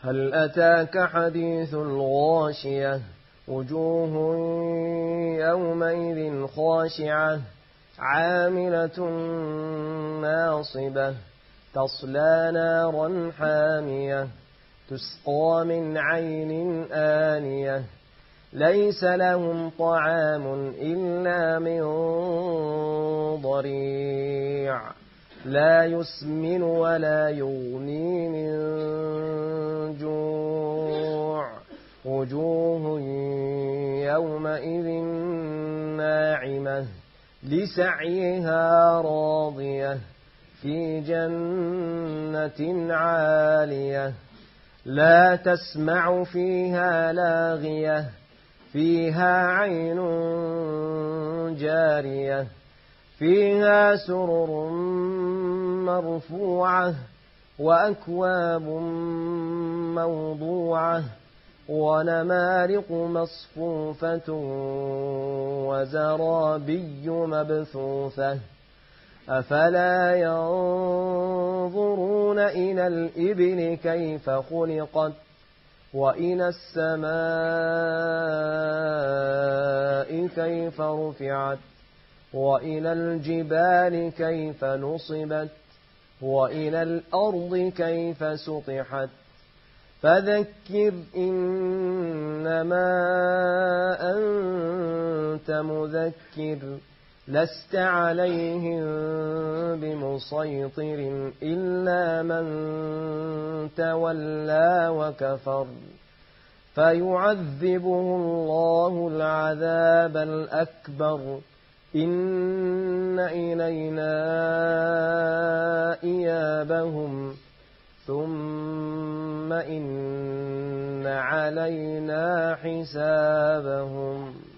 هل أتاك حديث الغاشية وجوه يومئذ خاشعة عاملة ناصبة تصلى نارا حامية تسقى من عين آنية ليس لهم طعام إلا من ضريع لا يسمن ولا يغني من جوع وجوه يومئذ ناعمة لسعيها راضية في جنة عالية لا تسمع فيها لاغية فيها عين جارية فيها سرر مرفوعة وأكواب موضوعة ونمارق مصفوفة وزرابي مبثوثة أفلا ينظرون إلى الإبل كيف خلقت وإلى السماء كيف رفعت وإلى الجبال كيف نصبت وإلى الأرض كيف سطحت فذكر إنما أنت مذكر لست عليهم بمسيطر إلا من تولى وكفر فيعذبه الله العذاب الأكبر إن إلينا إيابهم ثم إن علينا حسابهم.